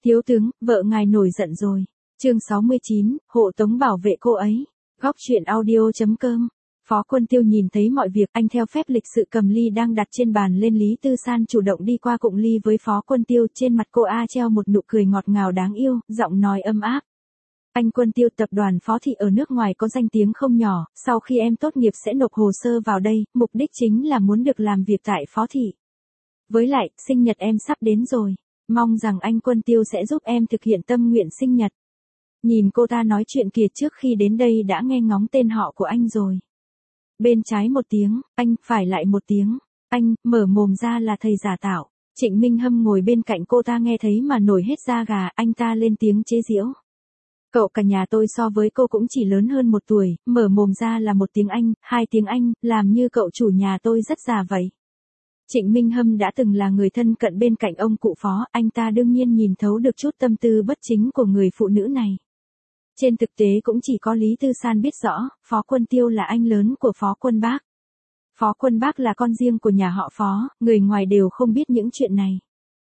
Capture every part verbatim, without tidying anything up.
Thiếu tướng, vợ ngài nổi giận rồi. Chương sáu mươi chín, hộ tống bảo vệ cô ấy. Góc truyện audio chấm com. Phó Quân Tiêu nhìn thấy mọi việc, anh theo phép lịch sự cầm ly đang đặt trên bàn lên. Lý Tư San chủ động đi qua cụng ly với Phó Quân Tiêu, trên mặt cô A treo một nụ cười ngọt ngào đáng yêu, giọng nói ấm áp. Anh Quân Tiêu, tập đoàn Phó Thị ở nước ngoài có danh tiếng không nhỏ, sau khi em tốt nghiệp sẽ nộp hồ sơ vào đây, mục đích chính là muốn được làm việc tại Phó Thị. Với lại, sinh nhật em sắp đến rồi, mong rằng anh Quân Tiêu sẽ giúp em thực hiện tâm nguyện sinh nhật. Nhìn cô ta nói chuyện kìa, trước khi đến đây đã nghe ngóng tên họ của anh rồi. Bên trái một tiếng, anh, phải lại một tiếng, anh, mở mồm ra là thầy giả tạo. Trịnh Minh Hâm ngồi bên cạnh cô ta nghe thấy mà nổi hết da gà, anh ta lên tiếng chế giễu. Cậu cả nhà tôi so với cô cũng chỉ lớn hơn một tuổi, mở mồm ra là một tiếng Anh, hai tiếng Anh, làm như cậu chủ nhà tôi rất già vậy. Trịnh Minh Hâm đã từng là người thân cận bên cạnh ông cụ Phó, anh ta đương nhiên nhìn thấu được chút tâm tư bất chính của người phụ nữ này. Trên thực tế cũng chỉ có Lý Tư San biết rõ, Phó Quân Tiêu là anh lớn của Phó Quân Bác. Phó Quân Bác là con riêng của nhà họ Phó, người ngoài đều không biết những chuyện này.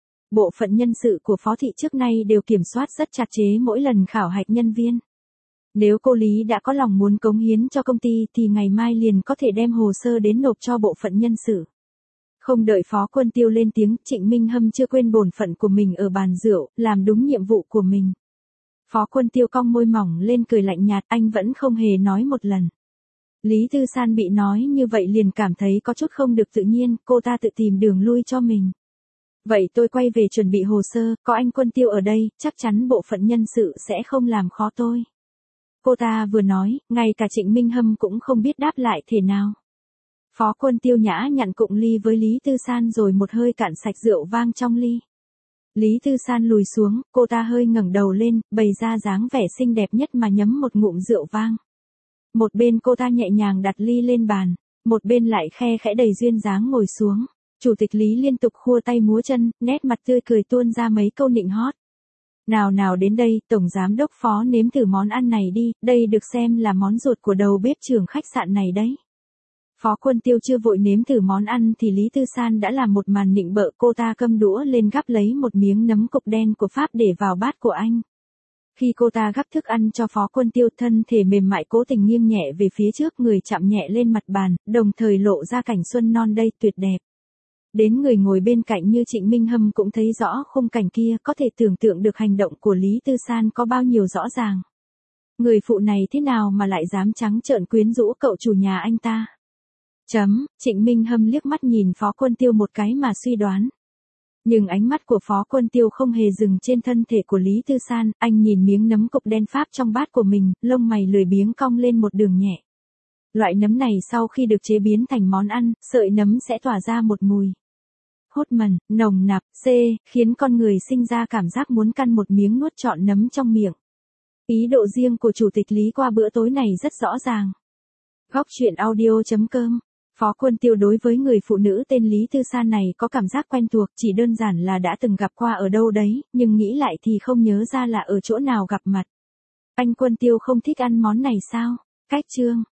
Bộ phận nhân sự của Phó Thị trước nay đều kiểm soát rất chặt chẽ mỗi lần khảo hạch nhân viên. Nếu cô Lý đã có lòng muốn cống hiến cho công ty thì ngày mai liền có thể đem hồ sơ đến nộp cho bộ phận nhân sự. Không đợi Phó Quân Tiêu lên tiếng, Trịnh Minh Hâm chưa quên bổn phận của mình ở bàn rượu, làm đúng nhiệm vụ của mình. Phó Quân Tiêu cong môi mỏng lên cười lạnh nhạt, anh vẫn không hề nói một lần. Lý Tư San bị nói như vậy liền cảm thấy có chút không được tự nhiên, cô ta tự tìm đường lui cho mình. Vậy tôi quay về chuẩn bị hồ sơ, có anh Quân Tiêu ở đây, chắc chắn bộ phận nhân sự sẽ không làm khó tôi. Cô ta vừa nói, ngay cả Trịnh Minh Hâm cũng không biết đáp lại thế nào. Phó Quân Tiêu nhã nhặn cụng ly với Lý Tư San rồi một hơi cạn sạch rượu vang trong ly. Lý Tư San lùi xuống, cô ta hơi ngẩng đầu lên, bày ra dáng vẻ xinh đẹp nhất mà nhấm một ngụm rượu vang. Một bên cô ta nhẹ nhàng đặt ly lên bàn, một bên lại khe khẽ đầy duyên dáng ngồi xuống. Chủ tịch Lý liên tục khua tay múa chân, nét mặt tươi cười tuôn ra mấy câu nịnh hót. Nào nào đến đây, Tổng Giám đốc Phó nếm thử món ăn này đi, đây được xem là món ruột của đầu bếp trưởng khách sạn này đấy. Phó Quân Tiêu chưa vội nếm thử món ăn thì Lý Tư San đã làm một màn nịnh bợ, cô ta cầm đũa lên gắp lấy một miếng nấm cục đen của Pháp để vào bát của anh. Khi cô ta gắp thức ăn cho Phó Quân Tiêu, thân thể mềm mại cố tình nghiêng nhẹ về phía trước, người chạm nhẹ lên mặt bàn, đồng thời lộ ra cảnh xuân non đây tuyệt đẹp. Đến người ngồi bên cạnh như Trịnh Minh Hâm cũng thấy rõ khung cảnh kia, có thể tưởng tượng được hành động của Lý Tư San có bao nhiêu rõ ràng. Người phụ này thế nào mà lại dám trắng trợn quyến rũ cậu chủ nhà anh ta? Chấm, Trịnh Minh Hâm liếc mắt nhìn Phó Quân Tiêu một cái mà suy đoán. Nhưng ánh mắt của Phó Quân Tiêu không hề dừng trên thân thể của Lý Tư San, anh nhìn miếng nấm cục đen Pháp trong bát của mình, lông mày lười biếng cong lên một đường nhẹ. Loại nấm này sau khi được chế biến thành món ăn, sợi nấm sẽ tỏa ra một mùi hốt mần, nồng nặc, c, khiến con người sinh ra cảm giác muốn căn một miếng nuốt trọn nấm trong miệng. Ý độ riêng của Chủ tịch Lý qua bữa tối này rất rõ ràng. Góc truyện audio chấm com. Phó Quân Tiêu đối với người phụ nữ tên Lý Tư San này có cảm giác quen thuộc, chỉ đơn giản là đã từng gặp qua ở đâu đấy, nhưng nghĩ lại thì không nhớ ra là ở chỗ nào gặp mặt. Anh Quân Tiêu không thích ăn món này sao? Cách chương.